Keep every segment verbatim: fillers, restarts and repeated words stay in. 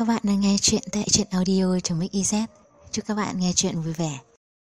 Các bạn đang nghe chuyện tại truyện audio.mix.iz. Chúc các bạn nghe chuyện vui vẻ.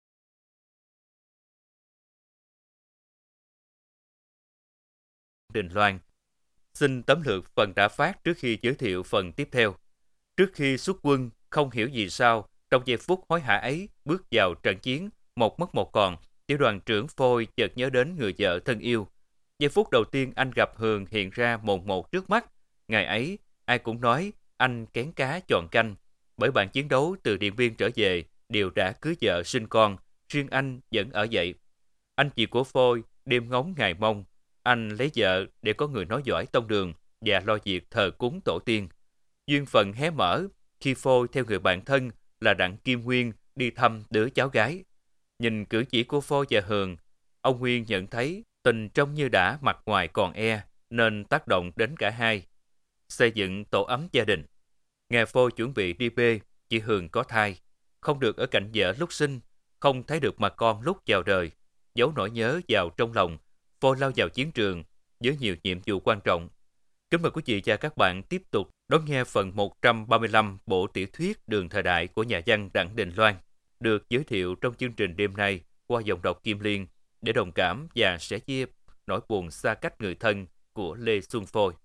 Đình Loan. Xin tóm lược phần đã phát trước khi giới thiệu phần tiếp theo. Trước khi xuất quân, không hiểu vì sao, trong giây phút hối hả ấy, bước vào trận chiến, một mất một còn, tiểu đoàn trưởng Phôi chợt nhớ đến người vợ thân yêu. Giây phút đầu tiên anh gặp Hường hiện ra mồn một trước mắt. Ngày ấy, ai cũng nói anh kén cá chọn canh. Bởi bạn chiến đấu từ Điện Biên trở về, đều đã cưới vợ sinh con, riêng anh vẫn ở vậy. Anh chị của Phôi đêm ngóng ngày mong. Anh lấy vợ để có người nói giỏi tông đường và lo việc thờ cúng tổ tiên. Duyên phận hé mở khi Phôi theo người bạn thân là Đặng Kim Nguyên đi thăm đứa cháu gái. Nhìn cử chỉ của Phôi và Hường, ông Nguyên nhận thấy tình trông như đã mặt ngoài còn e, nên tác động đến cả hai. Xây dựng tổ ấm gia đình. Nghe Phôi chuẩn bị đi bê, chị Hường có thai. Không được ở cạnh vợ lúc sinh, không thấy được mặt con lúc chào đời. Giấu nỗi nhớ vào trong lòng, Phôi lao vào chiến trường với nhiều nhiệm vụ quan trọng. Kính mời quý vị và các bạn tiếp tục đón nghe phần một trăm ba mươi lăm bộ tiểu thuyết Đường Thời Đại của nhà văn Đặng Đình Loan, được giới thiệu trong chương trình đêm nay qua giọng đọc Kim Liên, để đồng cảm và sẻ chia nỗi buồn xa cách người thân của Lê Xuân Phôi.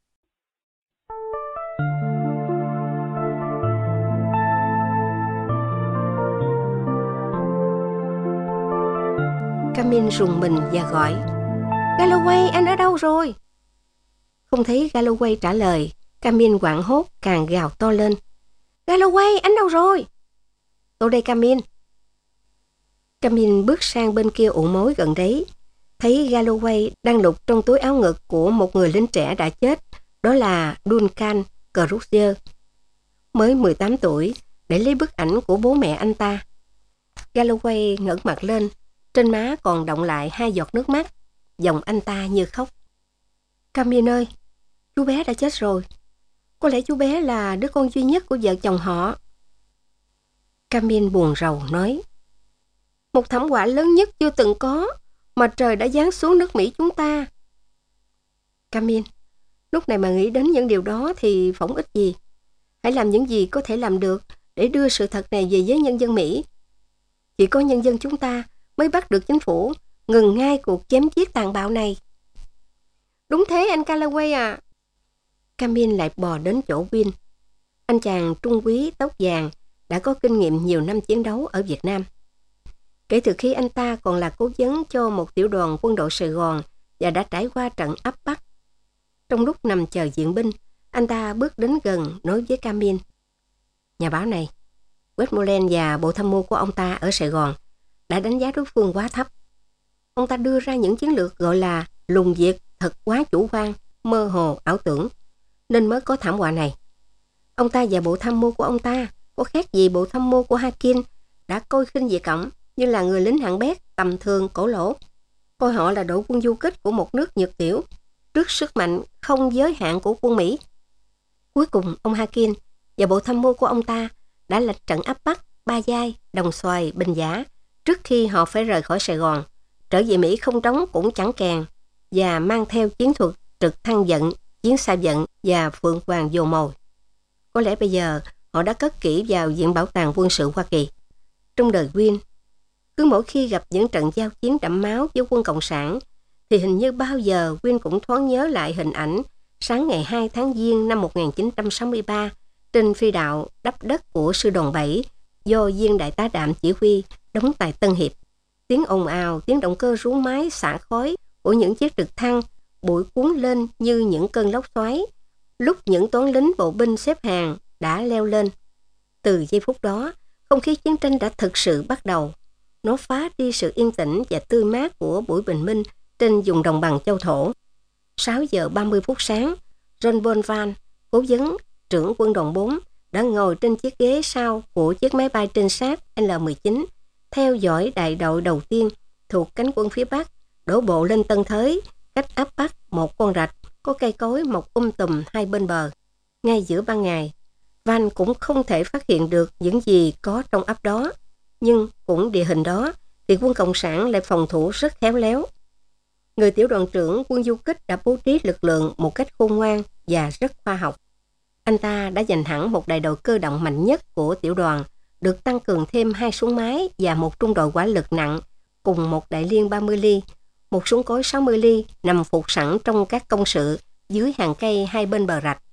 Camin rùng mình và gọi: "Galloway, anh ở đâu rồi?" Không thấy Galloway trả lời, Camin hoảng hốt càng gào to lên: "Galloway, anh đâu rồi?" "Tôi đây, Camin." Camin bước sang bên kia ụ mối gần đấy, thấy Galloway đang lục trong túi áo ngực của một người lính trẻ đã chết, đó là Duncan Crusher, mới mười tám tuổi, để lấy bức ảnh của bố mẹ anh ta. Galloway ngẩng mặt lên, trên má còn đọng lại hai giọt nước mắt, giọng anh ta như khóc. "Camin ơi, chú bé đã chết rồi. Có lẽ chú bé là đứa con duy nhất của vợ chồng họ." Camin buồn rầu nói: "Một thảm họa lớn nhất chưa từng có mà trời đã giáng xuống nước Mỹ chúng ta." "Camin, lúc này mà nghĩ đến những điều đó thì phỏng ích gì. Hãy làm những gì có thể làm được để đưa sự thật này về với nhân dân Mỹ. Chỉ có nhân dân chúng ta mới bắt được chính phủ ngừng ngay cuộc chém giết tàn bạo này." "Đúng thế anh Galloway à." Camin lại bò đến chỗ Win. Anh chàng trung úy tóc vàng đã có kinh nghiệm nhiều năm chiến đấu ở Việt Nam. Kể từ khi anh ta còn là cố vấn cho một tiểu đoàn quân đội Sài Gòn và đã trải qua trận áp Bắc. Trong lúc nằm chờ viện binh, anh ta bước đến gần nói với Camin: "Nhà báo này, Westmoreland và bộ tham mưu của ông ta ở Sài Gòn đã đánh giá đối phương quá thấp. Ông ta đưa ra những chiến lược gọi là lùng diệt thật quá chủ quan, mơ hồ, ảo tưởng, nên mới có thảm họa này. Ông ta và bộ tham mưu của ông ta có khác gì bộ tham mưu của Hakin đã coi khinh Việt Cộng như là người lính hạng bét, tầm thường, cổ lỗ, coi họ là đội quân du kích của một nước nhược tiểu trước sức mạnh không giới hạn của quân Mỹ. Cuối cùng, ông Hakin và bộ tham mưu của ông ta đã lệch trận áp Bắc, Ba Giai, Đồng Xoài, Bình Giả trước khi họ phải rời khỏi Sài Gòn, trở về Mỹ không trống cũng chẳng kèn, và mang theo chiến thuật trực thăng vận, chiến xa vận và phượng hoàng dồ mồi. Có lẽ bây giờ họ đã cất kỹ vào Viện Bảo tàng Quân sự Hoa Kỳ. Trong đời Win, cứ mỗi khi gặp những trận giao chiến đẫm máu với quân Cộng sản, thì hình như bao giờ Win cũng thoáng nhớ lại hình ảnh sáng ngày hai tháng Giêng năm một nghìn chín trăm sáu mươi ba trên phi đạo đắp đất của sư đoàn bảy do viên đại tá Đạm chỉ huy đóng tại Tân Hiệp. Tiếng ồn ào, tiếng động cơ rú máy xả khói của những chiếc trực thăng, bụi cuốn lên như những cơn lốc xoáy, lúc những toán lính bộ binh xếp hàng đã leo lên. Từ giây phút đó, không khí chiến tranh đã thực sự bắt đầu. Nó phá đi sự yên tĩnh và tươi mát của buổi bình minh trên vùng đồng bằng châu thổ. sáu giờ ba mươi phút sáng, John Bonvan, cố vấn trưởng quân đoàn bốn, đã ngồi trên chiếc ghế sau của chiếc máy bay trinh sát L mười chín, theo dõi đại đội đầu tiên thuộc cánh quân phía Bắc đổ bộ lên Tân Thới, cách áp Bắc một con rạch có cây cối mọc um tùm hai bên bờ. Ngay giữa ban ngày, Van cũng không thể phát hiện được những gì có trong ấp đó, nhưng cũng địa hình đó thì quân Cộng sản lại phòng thủ rất khéo léo. Người tiểu đoàn trưởng quân du kích đã bố trí lực lượng một cách khôn ngoan và rất khoa học. Anh ta đã giành hẳn một đại đội cơ động mạnh nhất của tiểu đoàn, được tăng cường thêm hai súng máy và một trung đội hỏa lực nặng, cùng một đại liên ba mươi ly, một súng cối sáu mươi ly nằm phục sẵn trong các công sự dưới hàng cây hai bên bờ rạch.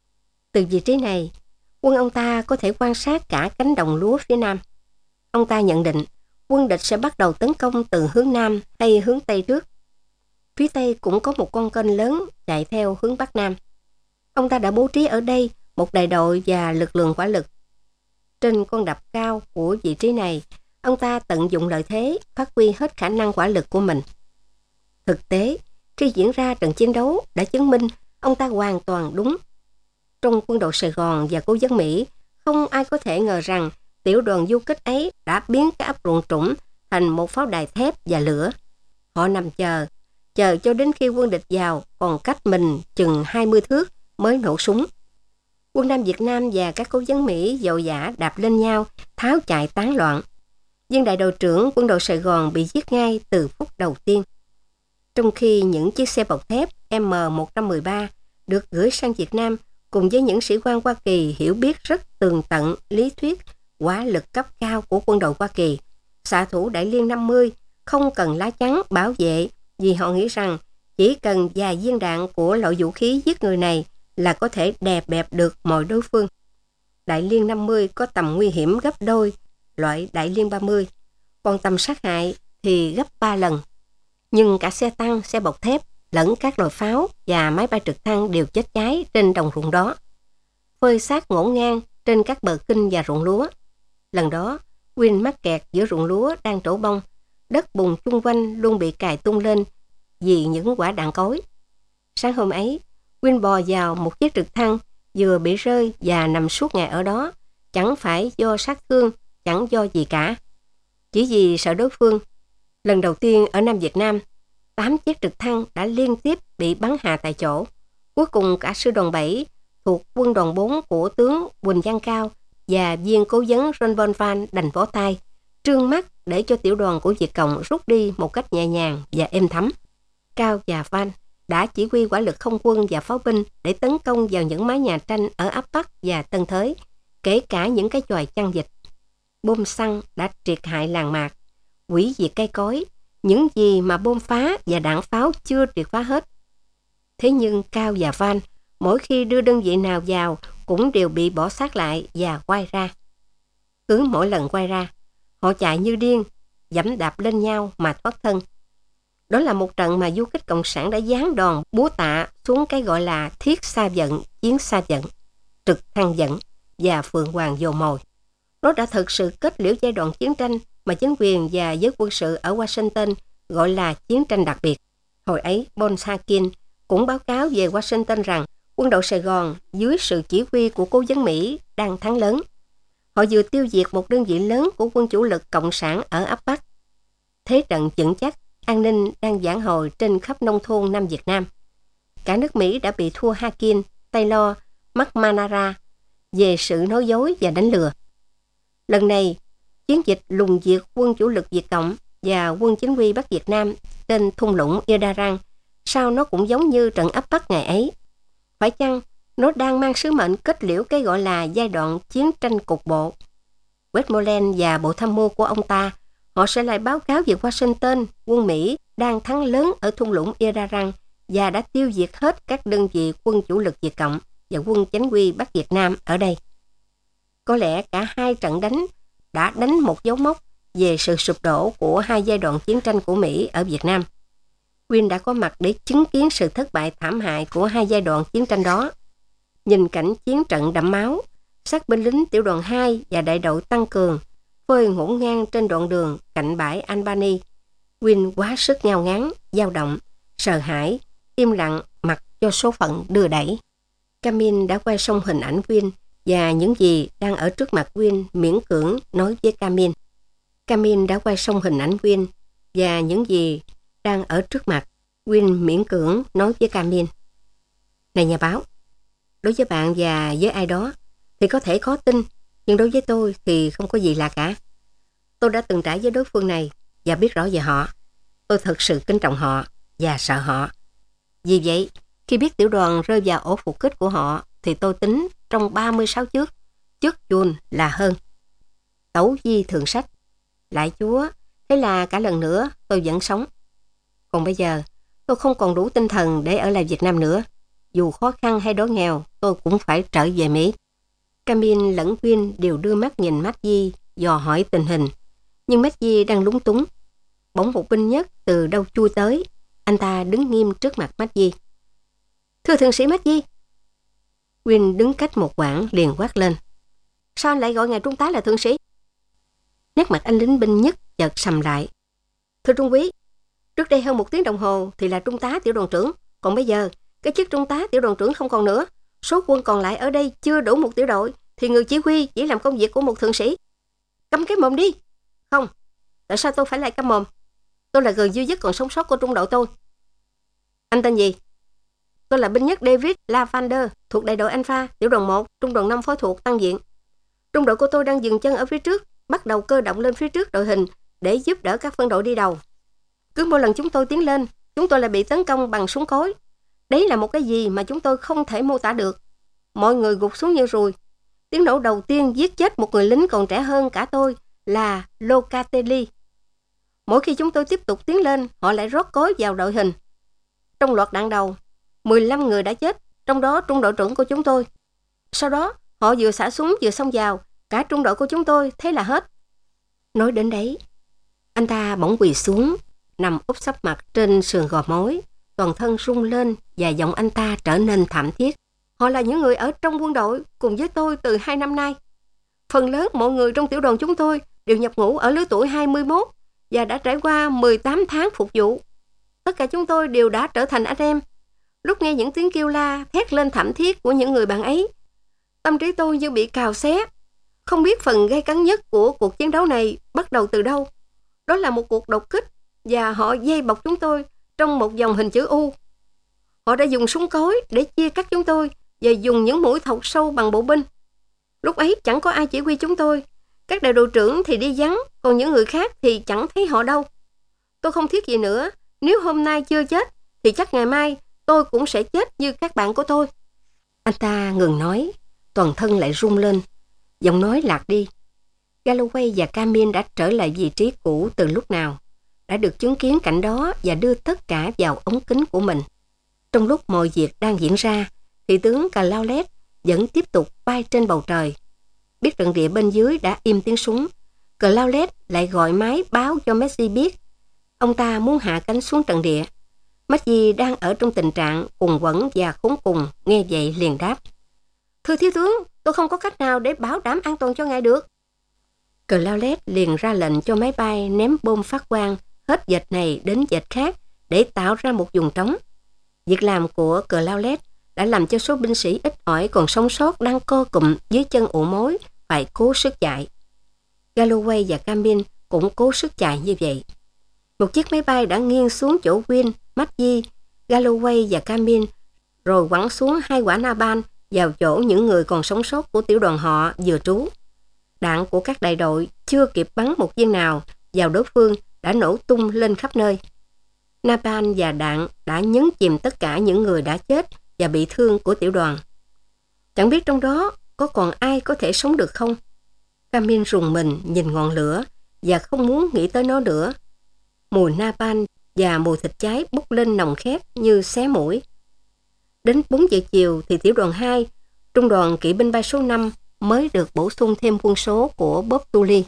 Từ vị trí này, quân ông ta có thể quan sát cả cánh đồng lúa phía nam. Ông ta nhận định quân địch sẽ bắt đầu tấn công từ hướng nam hay hướng tây trước. Phía tây cũng có một con kênh lớn chạy theo hướng bắc nam. Ông ta đã bố trí ở đây một đại đội và lực lượng hỏa lực. Trên con đập cao của vị trí này, ông ta tận dụng lợi thế, phát huy hết khả năng hỏa lực của mình. Thực tế, khi diễn ra trận chiến đấu đã chứng minh ông ta hoàn toàn đúng. Trong quân đội Sài Gòn và cố vấn Mỹ, không ai có thể ngờ rằng tiểu đoàn du kích ấy đã biến cái ấp ruộng trũng thành một pháo đài thép và lửa. Họ nằm chờ, chờ cho đến khi quân địch vào còn cách mình chừng hai mươi thước mới nổ súng. Quân Nam Việt Nam và các cố vấn Mỹ vội vã đạp lên nhau, tháo chạy tán loạn. Viên đại đội trưởng quân đội Sài Gòn bị giết ngay từ phút đầu tiên. Trong khi những chiếc xe bọc thép M một một ba được gửi sang Việt Nam cùng với những sĩ quan Hoa Kỳ hiểu biết rất tường tận lý thuyết hỏa lực cấp cao của quân đội Hoa Kỳ, xạ thủ đại liên năm mươi không cần lá chắn bảo vệ vì họ nghĩ rằng chỉ cần vài viên đạn của loại vũ khí giết người này là có thể đè bẹp được mọi đối phương. Đại liên năm mươi có tầm nguy hiểm gấp đôi loại đại liên ba mươi, còn tầm sát hại thì gấp ba lần. Nhưng cả xe tăng, xe bọc thép, lẫn các loại pháo và máy bay trực thăng đều chết cháy trên đồng ruộng đó, phơi xác ngổn ngang trên các bờ kinh và ruộng lúa. Lần đó, Win mắc kẹt giữa ruộng lúa đang trổ bông, đất bùn chung quanh luôn bị cài tung lên vì những quả đạn cối. Sáng hôm ấy, Win bò vào một chiếc trực thăng vừa bị rơi và nằm suốt ngày ở đó, chẳng phải do sát thương, chẳng do gì cả. Chỉ vì sợ đối phương. Lần đầu tiên ở Nam Việt Nam, tám chiếc trực thăng đã liên tiếp bị bắn hạ tại chỗ. Cuối cùng cả sư đoàn bảy thuộc quân đoàn bốn của tướng Quỳnh Văn Cao và viên cố vấn Ron Von Van đành vỗ tay, trương mắt để cho tiểu đoàn của Việt Cộng rút đi một cách nhẹ nhàng và êm thấm. Cao và Van đã chỉ huy hỏa lực không quân và pháo binh để tấn công vào những mái nhà tranh ở ấp Bắc và Tân Thới, kể cả những cái chòi chăn vịt. Bom xăng đã triệt hại làng mạc, hủy diệt cây cối, những gì mà bom phá và đạn pháo chưa triệt phá hết. Thế nhưng Cao và Van mỗi khi đưa đơn vị nào vào cũng đều bị bỏ xác lại và quay ra. Cứ mỗi lần quay ra, họ chạy như điên, giẫm đạp lên nhau mà thoát thân. Đó là một trận mà du kích cộng sản đã giáng đòn búa tạ xuống cái gọi là thiết xa vận, chiến xa vận, trực thăng vận và phượng hoàng dồ mồi. Nó đã thực sự kết liễu giai đoạn chiến tranh mà chính quyền và giới quân sự ở Washington gọi là chiến tranh đặc biệt. Hồi ấy, Bonsakin cũng báo cáo về Washington rằng quân đội Sài Gòn dưới sự chỉ huy của cố vấn Mỹ đang thắng lớn. Họ vừa tiêu diệt một đơn vị lớn của quân chủ lực cộng sản ở ấp Bắc. Thế trận vững chắc, an ninh đang vãn hồi trên khắp nông thôn Nam Việt Nam. Cả nước Mỹ đã bị thua Hakin, Taylor, McNamara về sự nói dối và đánh lừa. Lần này, chiến dịch lùng diệt quân chủ lực Việt Cộng và quân chính quy Bắc Việt Nam trên thung lũng Yadarang, sao nó cũng giống như trận ấp Bắc ngày ấy. Phải chăng nó đang mang sứ mệnh kết liễu cái gọi là giai đoạn chiến tranh cục bộ? Westmoreland và bộ tham mưu của ông ta, họ sẽ lại báo cáo về Washington, quân Mỹ đang thắng lớn ở thung lũng Yadarang và đã tiêu diệt hết các đơn vị quân chủ lực Việt Cộng và quân chánh quy Bắc Việt Nam ở đây. Có lẽ cả hai trận đánh đã đánh một dấu mốc về sự sụp đổ của hai giai đoạn chiến tranh của Mỹ ở Việt Nam. Win đã có mặt để chứng kiến sự thất bại thảm hại của hai giai đoạn chiến tranh đó. Nhìn cảnh chiến trận đẫm máu, xác binh lính tiểu đoàn hai và đại đội tăng cường phơi ngổn ngang trên đoạn đường cạnh bãi Albany, Win quá sức ngao ngán, dao động, sợ hãi, im lặng mặc cho số phận đưa đẩy. Camin đã quay xong hình ảnh Win và những gì đang ở trước mặt Win miễn cưỡng nói với Camin. Camin đã quay xong hình ảnh Win và những gì đang ở trước mặt. Win miễn cưỡng nói với Camin. Này nhà báo, đối với bạn và với ai đó thì có thể khó tin, nhưng đối với tôi thì không có gì lạ cả. Tôi đã từng trải với đối phương này và biết rõ về họ. Tôi thật sự kính trọng họ và sợ họ. Vì vậy, khi biết tiểu đoàn rơi vào ổ phục kích của họ thì tôi tính trong ba mươi sáu trước, trước Jun là hơn. Tấu Di Thượng Sách. Lại Chúa, thế là cả lần nữa tôi vẫn sống. Còn bây giờ, tôi không còn đủ tinh thần để ở lại Việt Nam nữa. Dù khó khăn hay đói nghèo, tôi cũng phải trở về Mỹ. Camille lẫn Win đều đưa mắt nhìn Maggie, dò hỏi tình hình. Nhưng Maggie đang lúng túng. Bỗng một binh nhất từ đâu chui tới. Anh ta đứng nghiêm trước mặt Maggie. Thưa thượng sĩ Maggie. Win đứng cách một quãng liền quát lên. Sao anh lại gọi ngài trung tá là thượng sĩ? Nét mặt anh lính binh nhất chợt sầm lại. Thưa trung úy, trước đây hơn một tiếng đồng hồ thì là trung tá tiểu đoàn trưởng. Còn bây giờ, cái chức trung tá tiểu đoàn trưởng không còn nữa. Số quân còn lại ở đây chưa đủ một tiểu đội, thì người chỉ huy chỉ làm công việc của một thượng sĩ. Câm cái mồm đi. Không, tại sao tôi phải lại câm mồm? Tôi là người duy nhất còn sống sót của trung đội tôi. Anh tên gì? Tôi là binh nhất David Lavander, thuộc đại đội Alpha, tiểu đoàn một, trung đoàn năm phó thuộc tăng diện. Trung đội của tôi đang dừng chân ở phía trước, bắt đầu cơ động lên phía trước đội hình để giúp đỡ các phân đội đi đầu. Cứ mỗi lần chúng tôi tiến lên, chúng tôi lại bị tấn công bằng súng cối. Đấy là một cái gì mà chúng tôi không thể mô tả được. Mọi người gục xuống như ruồi. Tiếng nổ đầu tiên giết chết một người lính còn trẻ hơn cả tôi là Locatelli. Mỗi khi chúng tôi tiếp tục tiến lên, họ lại rót cối vào đội hình. Trong loạt đạn đầu, mười lăm người đã chết, trong đó trung đội trưởng của chúng tôi. Sau đó, họ vừa xả súng vừa xông vào, cả trung đội của chúng tôi, thế là hết. Nói đến đấy, anh ta bỗng quỳ xuống, nằm úp sấp mặt trên sườn gò mối, toàn thân rung lên và giọng anh ta trở nên thảm thiết. Họ là những người ở trong quân đội cùng với tôi từ hai năm nay. Phần lớn mọi người trong tiểu đoàn chúng tôi đều nhập ngũ ở lứa tuổi hai mươi mốt và đã trải qua mười tám tháng phục vụ. Tất cả chúng tôi đều đã trở thành anh em. Lúc nghe những tiếng kêu la, thét lên thảm thiết của những người bạn ấy, tâm trí tôi như bị cào xé. Không biết phần gay cấn nhất của cuộc chiến đấu này bắt đầu từ đâu. Đó là một cuộc đột kích và họ dây bọc chúng tôi trong một vòng hình chữ U. Họ đã dùng súng cối để chia cắt chúng tôi và dùng những mũi thọc sâu bằng bộ binh. Lúc ấy chẳng có ai chỉ huy chúng tôi. Các đại đội trưởng thì đi vắng, còn những người khác thì chẳng thấy họ đâu. Tôi không thiết gì nữa. Nếu hôm nay chưa chết, thì chắc ngày mai tôi cũng sẽ chết như các bạn của tôi. Anh ta ngừng nói, toàn thân lại rung lên. Giọng nói lạc đi. Galloway và Camille đã trở lại vị trí cũ từ lúc nào. Đã được chứng kiến cảnh đó và đưa tất cả vào ống kính của mình. Trong lúc mọi việc đang diễn ra, thì tướng Claulet vẫn tiếp tục bay trên bầu trời. Biết trận địa bên dưới đã im tiếng súng, Claulet lại gọi máy báo cho Messi biết. Ông ta muốn hạ cánh xuống trận địa. Messi đang ở trong tình trạng cùng quẫn và khốn cùng, nghe vậy liền đáp. Thưa thiếu tướng, tôi không có cách nào để bảo đảm an toàn cho ngài được. Claulet liền ra lệnh cho máy bay ném bom phát quang hết vệt này đến vệt khác để tạo ra một vùng trống. Việc làm của Claulet đã làm cho số binh sĩ ít ỏi còn sống sót đang co cụm dưới chân ụ mối phải cố sức chạy. Galloway và Camille cũng cố sức chạy như vậy. Một chiếc máy bay đã nghiêng xuống chỗ Win, Maggie, Galloway và Camille, rồi quẳng xuống hai quả napalm vào chỗ những người còn sống sót của tiểu đoàn họ vừa trú. Đạn của các đại đội chưa kịp bắn một viên nào vào đối phương đã nổ tung lên khắp nơi. Napalm và đạn đã nhấn chìm tất cả những người đã chết và bị thương của tiểu đoàn. Chẳng biết trong đó có còn ai có thể sống được không? Camille rùng mình nhìn ngọn lửa và không muốn nghĩ tới nó nữa. Mùi napalm và mùi thịt cháy bốc lên nồng khét như xé mũi. Đến bốn giờ chiều thì tiểu đoàn hai, trung đoàn kỵ binh bay số năm mới được bổ sung thêm quân số của Bob Tully.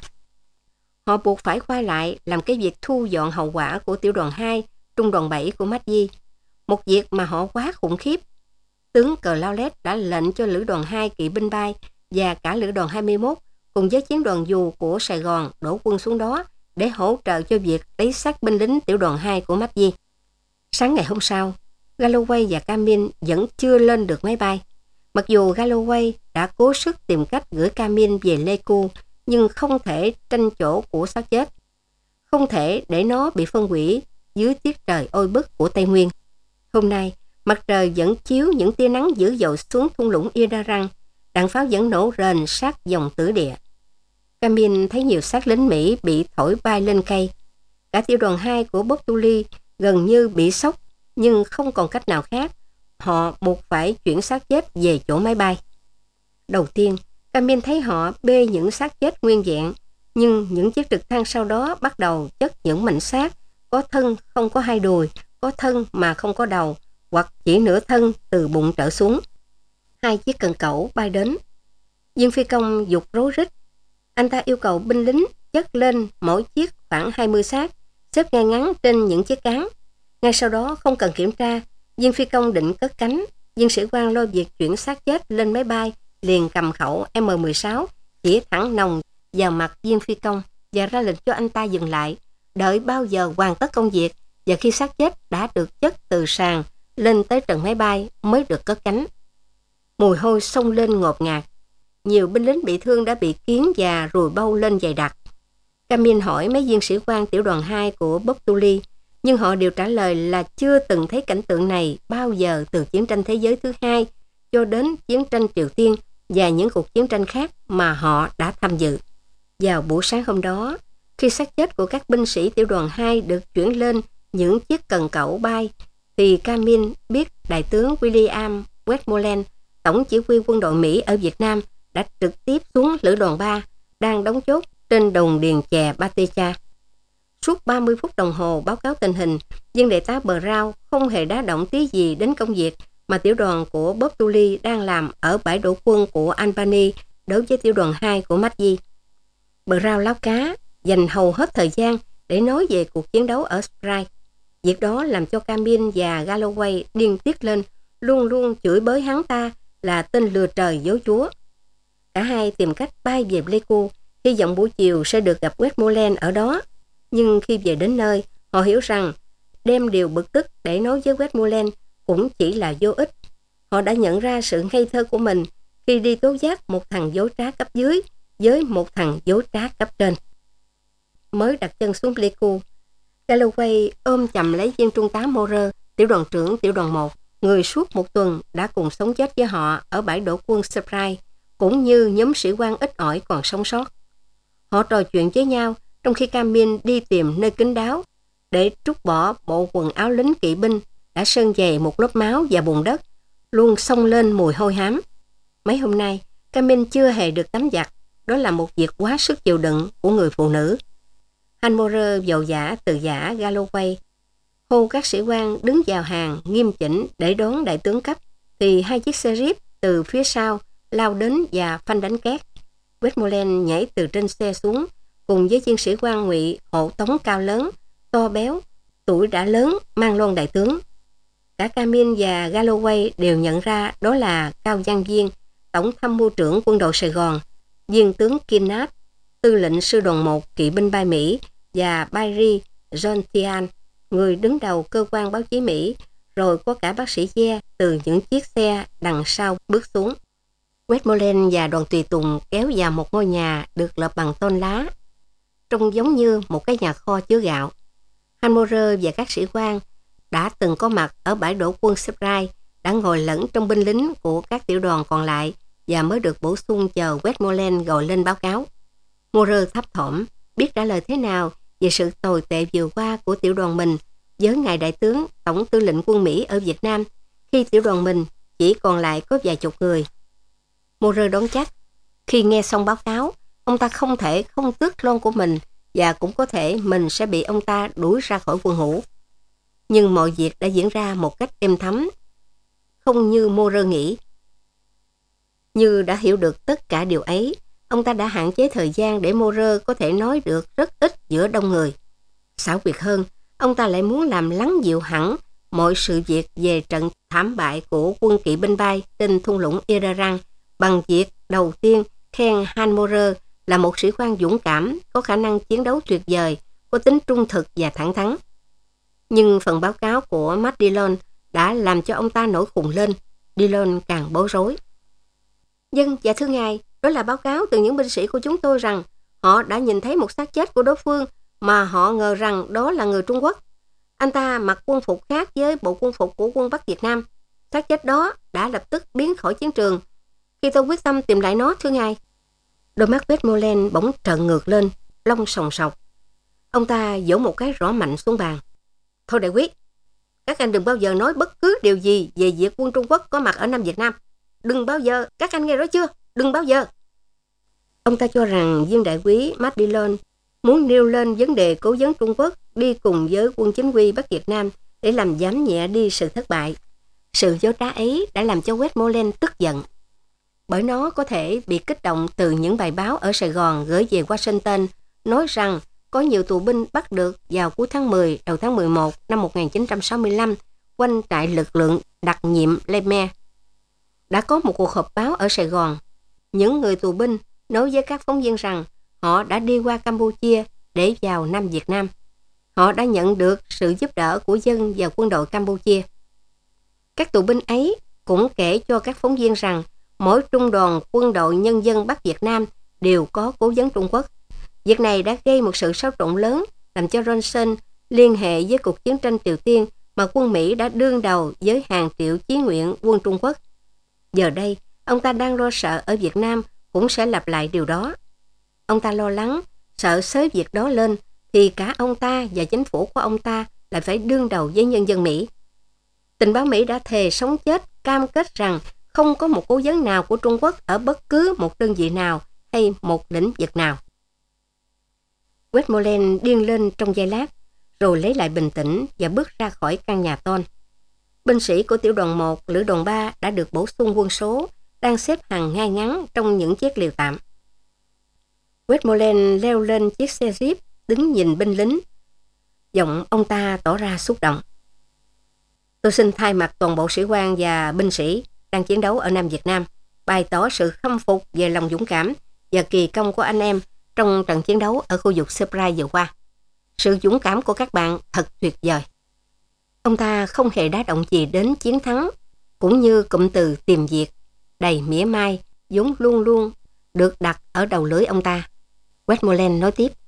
Họ buộc phải quay lại làm cái việc thu dọn hậu quả của tiểu đoàn hai, trung đoàn bảy của Maggie. Một việc mà họ quá khủng khiếp. Tướng Claulet đã lệnh cho lữ đoàn hai kỵ binh bay và cả lữ đoàn hai mươi mốt cùng với chiến đoàn dù của Sài Gòn đổ quân xuống đó để hỗ trợ cho việc lấy xác binh lính tiểu đoàn hai của Maggie. Sáng ngày hôm sau, Galloway và Camille vẫn chưa lên được máy bay. Mặc dù Galloway đã cố sức tìm cách gửi Camille về Lecu, nhưng không thể tranh chỗ của xác chết. Không thể để nó bị phân hủy dưới tiết trời oi bức của Tây Nguyên. Hôm nay, mặt trời vẫn chiếu những tia nắng dữ dội xuống thung lũng Irarang, đạn pháo vẫn nổ rền sát dòng tử địa. Camille thấy nhiều xác lính Mỹ bị thổi bay lên cây. Cả tiểu đoàn hai của Bob Tully gần như bị sốc, nhưng không còn cách nào khác. Họ buộc phải chuyển xác chết về chỗ máy bay. Đầu tiên, Camille thấy họ bê những xác chết nguyên vẹn, nhưng những chiếc trực thăng sau đó bắt đầu chất những mảnh xác, có thân không có hai đùi, có thân mà không có đầu, hoặc chỉ nửa thân từ bụng trở xuống. Hai chiếc cần cẩu bay đến. Viên phi công giục rối rít. Anh ta yêu cầu binh lính chất lên mỗi chiếc khoảng hai mươi xác, xếp ngay ngắn trên những chiếc cán. Ngay sau đó, không cần kiểm tra, viên phi công định cất cánh. Viên sĩ quan lo việc chuyển xác chết lên máy bay, liền cầm khẩu M mười sáu, chỉ thẳng nòng vào mặt viên phi công và ra lệnh cho anh ta dừng lại, đợi bao giờ hoàn tất công việc, và khi xác chết đã được chất từ sàn lên tới trần máy bay mới được cất cánh. Mùi hôi xông lên ngột ngạt. Nhiều binh lính bị thương đã bị kiến và ruồi bâu lên dày đặc. Camille hỏi mấy viên sĩ quan tiểu đoàn hai của Botuli, nhưng họ đều trả lời là chưa từng thấy cảnh tượng này bao giờ từ chiến tranh thế giới thứ hai cho đến chiến tranh Triều Tiên và những cuộc chiến tranh khác mà họ đã tham dự. Vào buổi sáng hôm đó, khi xác chết của các binh sĩ tiểu đoàn hai được chuyển lên những chiếc cần cẩu bay, thì Camille biết đại tướng William Westmoreland, tổng chỉ huy quân đội Mỹ ở Việt Nam, đã trực tiếp xuống lữ đoàn ba, đang đóng chốt trên đồn điền chè Batecha. Suốt ba mươi phút đồng hồ báo cáo tình hình, viên đại tá Brown không hề đá động tí gì đến công việc mà tiểu đoàn của Botuli đang làm ở bãi đổ quân của Albany đối với tiểu đoàn hai của Macchi. Brown láo cá, dành hầu hết thời gian để nói về cuộc chiến đấu ở Sprite. Việc đó làm cho Camille và Galloway điên tiết lên, luôn luôn chửi bới hắn ta là tên lừa trời dối chúa. Cả hai tìm cách bay về Pleiku, hy vọng buổi chiều sẽ được gặp Westmoreland ở đó. Nhưng khi về đến nơi, họ hiểu rằng đem điều bực tức để nói với Westmoreland cũng chỉ là vô ích. Họ đã nhận ra sự ngây thơ của mình khi đi tố giác một thằng dối trá cấp dưới với một thằng dối trá cấp trên. Mới đặt chân xuống Pleiku, Galloway ôm chầm lấy viên trung tá Moore, tiểu đoàn trưởng tiểu đoàn một, người suốt một tuần đã cùng sống chết với họ ở bãi đổ quân Sprite, cũng như nhóm sĩ quan ít ỏi còn sống sót. Họ trò chuyện với nhau trong khi Camille đi tìm nơi kín đáo để trút bỏ bộ quần áo lính kỵ binh đã sơn dày một lớp máu và bùn đất, luôn xông lên mùi hôi hám. Mấy hôm nay, Camille chưa hề được tắm giặt. Đó là một việc quá sức chịu đựng của người phụ nữ. Hanmorer dầu dã từ giả Galloway hô các sĩ quan đứng vào hàng nghiêm chỉnh để đón đại tướng cấp, thì hai chiếc xe jeep từ phía sau lao đến và phanh đánh két. Westmoreland nhảy từ trên xe xuống cùng với viên sĩ quan ngụy hộ tống cao lớn, to béo, tuổi đã lớn, mang lon đại tướng. Cả Camille và Galloway đều nhận ra đó là Cao Văn Viên, tổng tham mưu trưởng quân đội Sài Gòn, viên tướng Kinnard, tư lệnh sư đoàn một kỵ binh bay Mỹ, và Barry John Tian, người đứng đầu cơ quan báo chí Mỹ, rồi có cả bác sĩ Ye từ những chiếc xe đằng sau bước xuống. Westmoreland và đoàn tùy tùng kéo vào một ngôi nhà được lợp bằng tôn lá, trông giống như một cái nhà kho chứa gạo. Hanmorer và các sĩ quan đã từng có mặt ở bãi đổ quân Sprite đã ngồi lẫn trong binh lính của các tiểu đoàn còn lại và mới được bổ sung chờ Westmoreland gọi lên báo cáo. Moore thấp thỏm biết trả lời thế nào về sự tồi tệ vừa qua của tiểu đoàn mình với ngài đại tướng tổng tư lệnh quân Mỹ ở Việt Nam, khi tiểu đoàn mình chỉ còn lại có vài chục người. Moore đoán chắc khi nghe xong báo cáo, ông ta không thể không tước lon của mình và cũng có thể mình sẽ bị ông ta đuổi ra khỏi quân ngũ. Nhưng mọi việc đã diễn ra một cách êm thấm, không như Moore nghĩ. Như đã hiểu được tất cả điều ấy, ông ta đã hạn chế thời gian để Moore có thể nói được rất ít giữa đông người. Xảo quyệt hơn, ông ta lại muốn làm lắng dịu hẳn mọi sự việc về trận thảm bại của quân kỵ binh bay trên thung lũng Iraran bằng việc đầu tiên khen Hanmorer là một sĩ quan dũng cảm, có khả năng chiến đấu tuyệt vời, có tính trung thực và thẳng thắn. Nhưng phần báo cáo của Matt Dillon đã làm cho ông ta nổi khùng lên. Dillon càng bối rối. Dân dạ thưa ngài, đó là báo cáo từ những binh sĩ của chúng tôi rằng họ đã nhìn thấy một xác chết của đối phương mà họ ngờ rằng đó là người Trung Quốc. Anh ta mặc quân phục khác với bộ quân phục của quân Bắc Việt Nam. Xác chết đó đã lập tức biến khỏi chiến trường khi tôi quyết tâm tìm lại nó, thưa ngài. Đôi mắt Westmoreland bỗng trợn ngược lên, lông sòng sọc. Ông ta vỗ một cái rõ mạnh xuống bàn. Thôi đại quý, các anh đừng bao giờ nói bất cứ điều gì về việc quân Trung Quốc có mặt ở Nam Việt Nam. Đừng bao giờ, các anh nghe rõ chưa? đừng bao giờ. Ông ta cho rằng viên đại úy Matt Dillon muốn nêu lên vấn đề cố vấn Trung Quốc đi cùng với quân chính quy Bắc Việt Nam để làm giảm nhẹ đi sự thất bại. Sự dối trá ấy đã làm cho Westmoreland tức giận, bởi nó có thể bị kích động từ những bài báo ở Sài Gòn gửi về Washington nói rằng có nhiều tù binh bắt được vào cuối tháng mười, đầu tháng mười một năm một nghìn chín trăm sáu mươi lăm quanh trại lực lượng đặc nhiệm Leme. Đã có một cuộc họp báo ở Sài Gòn. Những người tù binh nói với các phóng viên rằng họ đã đi qua Campuchia để vào Nam Việt Nam. Họ đã nhận được sự giúp đỡ của dân và quân đội Campuchia. Các tù binh ấy cũng kể cho các phóng viên rằng mỗi trung đoàn quân đội nhân dân Bắc Việt Nam đều có cố vấn Trung Quốc. Việc này đã gây một sự xáo trộn lớn, làm cho Johnson liên hệ với cuộc chiến tranh Triều Tiên mà quân Mỹ đã đương đầu với hàng triệu chí nguyện quân Trung Quốc. Giờ đây, ông ta đang lo sợ ở Việt Nam cũng sẽ lặp lại điều đó. Ông ta lo lắng, sợ xới việc đó lên thì cả ông ta và chính phủ của ông ta lại phải đương đầu với nhân dân Mỹ. Tình báo Mỹ đã thề sống chết cam kết rằng không có một cố vấn nào của Trung Quốc ở bất cứ một đơn vị nào hay một lĩnh vực nào. Westmoreland điên lên trong giây lát, rồi lấy lại bình tĩnh và bước ra khỏi căn nhà tôn. Binh sĩ của tiểu đoàn một, lữ đoàn ba đã được bổ sung quân số, đang xếp hàng ngay ngắn trong những chiếc liều tạm. Westmoreland leo lên chiếc xe jeep, đứng nhìn binh lính. Giọng ông ta tỏ ra xúc động. Tôi xin thay mặt toàn bộ sĩ quan và binh sĩ đang chiến đấu ở Nam Việt Nam, bày tỏ sự khâm phục về lòng dũng cảm và kỳ công của anh em trong trận chiến đấu ở khu vực Surprise vừa qua. Sự dũng cảm của các bạn thật tuyệt vời. Ông ta không hề đá động gì đến chiến thắng, cũng như cụm từ tìm việc đầy mỉa mai vốn luôn luôn được đặt ở đầu lưỡi ông ta. Westmoreland nói tiếp.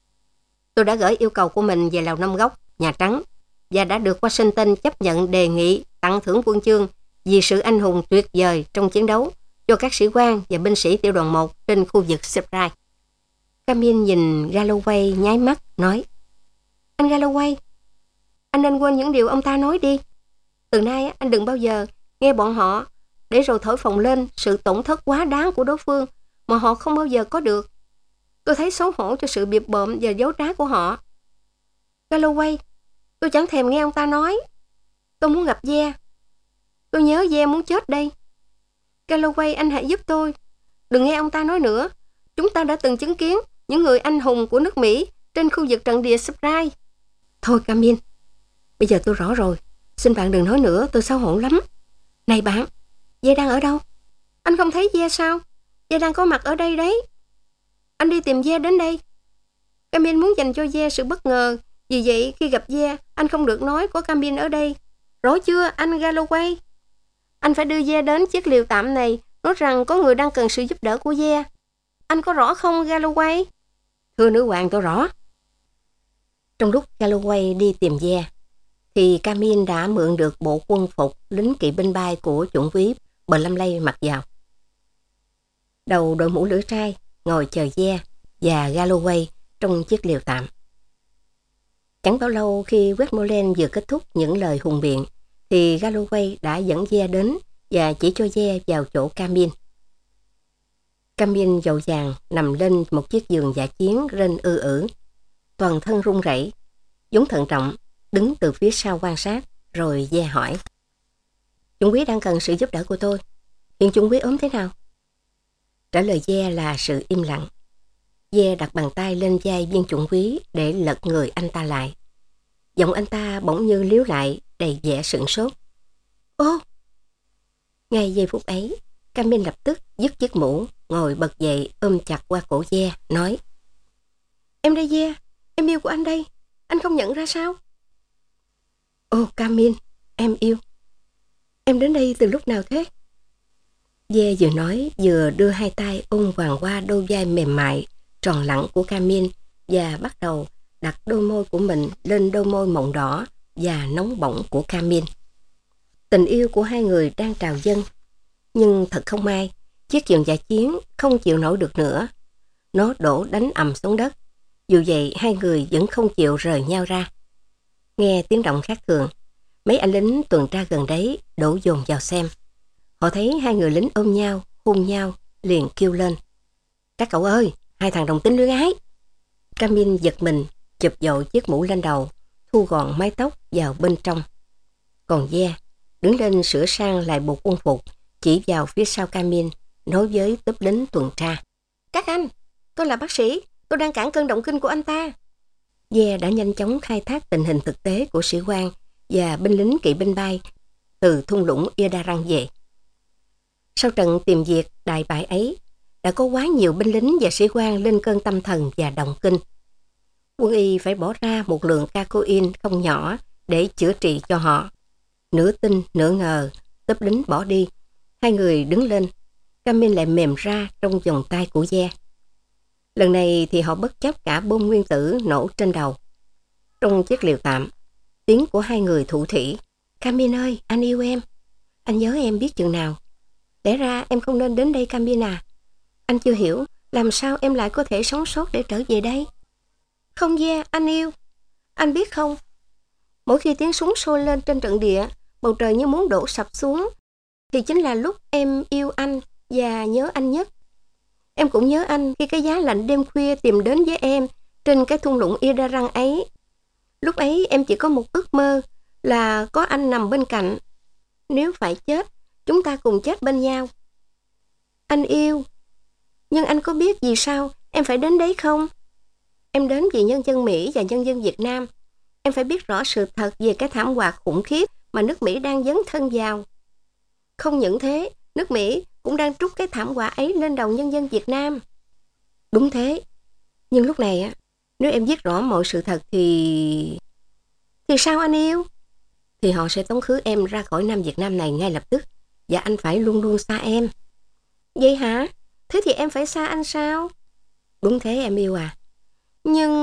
Tôi đã gửi yêu cầu của mình về Lầu Năm Góc, Nhà Trắng, và đã được Washington chấp nhận đề nghị tặng thưởng huân chương vì sự anh hùng tuyệt vời trong chiến đấu cho các sĩ quan và binh sĩ tiểu đoàn một trên khu vực Surprise. Camille nhìn Galloway nháy mắt, nói, anh Galloway, anh nên quên những điều ông ta nói đi. Từ nay anh đừng bao giờ nghe bọn họ để rồi thổi phồng lên sự tổn thất quá đáng của đối phương mà họ không bao giờ có được. Tôi thấy xấu hổ cho sự bịp bợm và dối trá của họ. Galloway, tôi chẳng thèm nghe ông ta nói. Tôi muốn gặp Ve. Tôi nhớ Ve muốn chết đây. Galloway, anh hãy giúp tôi. Đừng nghe ông ta nói nữa. Chúng ta đã từng chứng kiến những người anh hùng của nước Mỹ trên khu vực trận địa Surprise. Thôi Camille, bây giờ tôi rõ rồi. Xin bạn đừng nói nữa, tôi xấu hổ lắm. Này bạn, Ve đang ở đâu? Anh không thấy Ve sao? Ve đang có mặt ở đây đấy. Anh đi tìm Ve đến đây. Camille muốn dành cho Ve sự bất ngờ. Vì vậy khi gặp Ve, anh không được nói có Camille ở đây. Rõ chưa anh Galloway? Anh phải đưa Ve đến chiếc liều tạm này, nói rằng có người đang cần sự giúp đỡ của Ve. Anh có rõ không Galloway? Thưa nữ hoàng, tôi rõ. Trong lúc Galloway đi tìm Ve, thì Camille đã mượn được bộ quân phục lính kỵ binh bay của chuẩn úy Blumley mặc vào. Đầu đội mũ lưỡi trai, ngồi chờ Ve và Galloway trong chiếc liều tạm. Chẳng bao lâu khi Westmoreland vừa kết thúc những lời hùng biện, thì Galloway đã dẫn Ve đến và chỉ cho Ve vào chỗ Camille. Camille dội vàng nằm lên một chiếc giường dã chiến rên ư ử, toàn thân run rẩy, vốn thận trọng, đứng từ phía sau quan sát, rồi Ve hỏi. Chuẩn úy đang cần sự giúp đỡ của tôi. Hiện chuẩn úy ốm thế nào? Trả lời Ve là sự im lặng. Ve đặt bàn tay lên vai viên chuẩn úy để lật người anh ta lại. Giọng anh ta bỗng như líu lại, đầy vẻ sửng sốt. Ô! Ngay giây phút ấy, Camille lập tức dứt chiếc mũ, ngồi bật dậy ôm chặt qua cổ Ve, nói. Em đây Ve, em yêu của anh đây, anh không nhận ra sao? Ô Camille, em yêu. Em đến đây từ lúc nào thế? Ve vừa nói vừa đưa hai tay ôm hoàng qua đôi vai mềm mại, tròn lẳng của Camille và bắt đầu đặt đôi môi của mình lên đôi môi mọng đỏ và nóng bỏng của Camille. Tình yêu của hai người đang trào dâng. Nhưng thật không may, chiếc giường dã chiến không chịu nổi được nữa. Nó đổ đánh ầm xuống đất. Dù vậy hai người vẫn không chịu rời nhau ra. Nghe tiếng động khác thường, mấy anh lính tuần tra gần đấy đổ dồn vào xem. Họ thấy hai người lính ôm nhau, hôn nhau liền kêu lên. Các cậu ơi, hai thằng đồng tính luyến ái. Camille giật mình, chụp dội chiếc mũ lên đầu, thu gọn mái tóc vào bên trong. Còn Ye đứng lên sửa sang lại bộ quân phục, chỉ vào phía sau Camille, nói với tốp lính tuần tra. Các anh, tôi là bác sĩ, tôi đang cản cơn động kinh của anh ta. Ye đã nhanh chóng khai thác tình hình thực tế của sĩ quan và binh lính kỵ binh bay từ thung lũng Irdarang về. Sau trận tìm diệt đại bại ấy, đã có quá nhiều binh lính và sĩ quan lên cơn tâm thần và động kinh. Quân y phải bỏ ra một lượng cacoin không nhỏ để chữa trị cho họ. Nửa tin, nửa ngờ, tốp lính bỏ đi. Hai người đứng lên, Camille lại mềm ra trong vòng tay của Ye. Lần này thì họ bất chấp cả bom nguyên tử nổ trên đầu. Trong chiếc liều tạm, tiếng của hai người thủ thỉ. Camille ơi, anh yêu em. Anh nhớ em biết chừng nào. Lẽ ra em không nên đến đây Camille à. Anh chưa hiểu làm sao em lại có thể sống sót để trở về đây. Không Ye, anh yêu. Anh biết không, mỗi khi tiếng súng sôi lên trên trận địa, bầu trời như muốn đổ sập xuống, thì chính là lúc em yêu anh và nhớ anh nhất. Em cũng nhớ anh khi cái giá lạnh đêm khuya tìm đến với em trên cái thung lũng Irdarang ấy. Lúc ấy em chỉ có một ước mơ là có anh nằm bên cạnh. Nếu phải chết, chúng ta cùng chết bên nhau. Anh yêu. Nhưng anh có biết vì sao em phải đến đấy không? Em đến vì nhân dân Mỹ và nhân dân Việt Nam. Em phải biết rõ sự thật về cái thảm họa khủng khiếp mà nước Mỹ đang dấn thân vào. Không những thế, nước Mỹ cũng đang trút cái thảm họa ấy lên đầu nhân dân Việt Nam. Đúng thế. Nhưng lúc này, nếu em biết rõ mọi sự thật thì... Thì sao anh yêu? Thì họ sẽ tống khứ em ra khỏi Nam Việt Nam này ngay lập tức. Và anh phải luôn luôn xa em. Vậy hả? Thế thì em phải xa anh sao? Đúng thế em yêu à. Nhưng...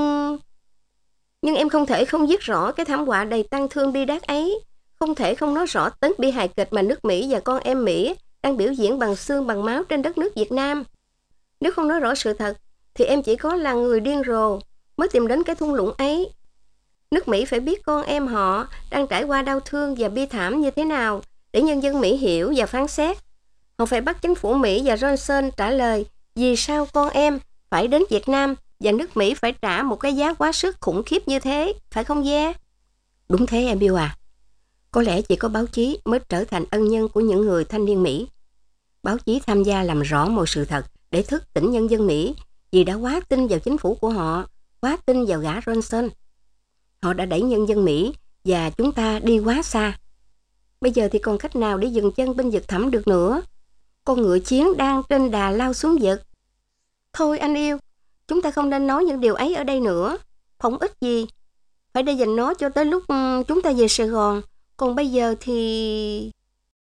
Nhưng em không thể không viết rõ cái thảm họa đầy tang thương bi đát ấy. Không thể không nói rõ tấn bi hài kịch mà nước Mỹ và con em Mỹ đang biểu diễn bằng xương bằng máu trên đất nước Việt Nam. Nếu không nói rõ sự thật, thì em chỉ có là người điên rồ mới tìm đến cái thung lũng ấy. Nước Mỹ phải biết con em họ đang trải qua đau thương và bi thảm như thế nào để nhân dân Mỹ hiểu và phán xét. Họ phải bắt chính phủ Mỹ và Johnson trả lời vì sao con em phải đến Việt Nam và nước Mỹ phải trả một cái giá quá sức khủng khiếp như thế, phải không Ye? Đúng thế em yêu à. Có lẽ chỉ có báo chí mới trở thành ân nhân của những người thanh niên Mỹ. Báo chí tham gia làm rõ mọi sự thật để thức tỉnh nhân dân Mỹ vì đã quá tin vào chính phủ của họ, quá tin vào gã Johnson. Họ đã đẩy nhân dân Mỹ và chúng ta đi quá xa. Bây giờ thì còn cách nào để dừng chân bên vực thẳm được nữa? Con ngựa chiến đang trên đà lao xuống vực. Thôi anh yêu, chúng ta không nên nói những điều ấy ở đây nữa. Không ích gì. Phải để dành nó cho tới lúc chúng ta về Sài Gòn. Còn bây giờ thì...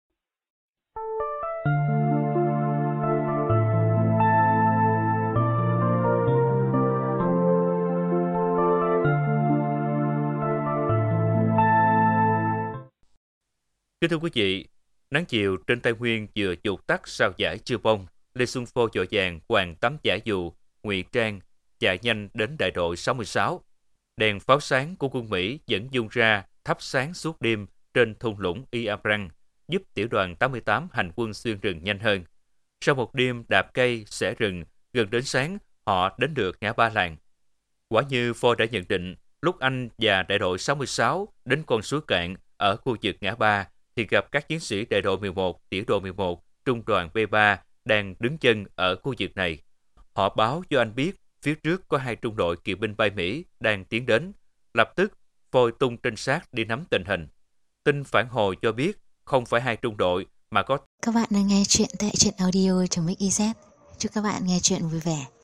Kính thưa quý vị, nắng chiều trên Tây Nguyên vừa chụt tắt sao giải chưa bông. Lê Xuân Phô vội vàng quàng tấm giải dù, ngụy trang, chạy nhanh đến đại đội sáu mươi sáu. Đèn pháo sáng của quân Mỹ vẫn dung ra thắp sáng suốt đêm trên thung lũng Irdarang, giúp tiểu đoàn tám mươi tám hành quân xuyên rừng nhanh hơn. Sau một đêm đạp cây, xẻ rừng, gần đến sáng, họ đến được ngã ba làng. Quả như Phô đã nhận định, lúc anh và đại đội sáu mươi sáu đến con suối cạn ở khu vực ngã ba, thì gặp các chiến sĩ đại đội mười một, tiểu đội mười một, trung đoàn B ba đang đứng chân ở khu vực này. Họ báo cho anh biết phía trước có hai trung đội kỵ binh bay Mỹ đang tiến đến. Lập tức, Phôi tung trinh sát đi nắm tình hình. Tin phản hồi cho biết không phải hai trung đội mà có... Các bạn đang nghe chuyện tại truyện audio chấm ích i zét. Chúc các bạn nghe chuyện vui vẻ.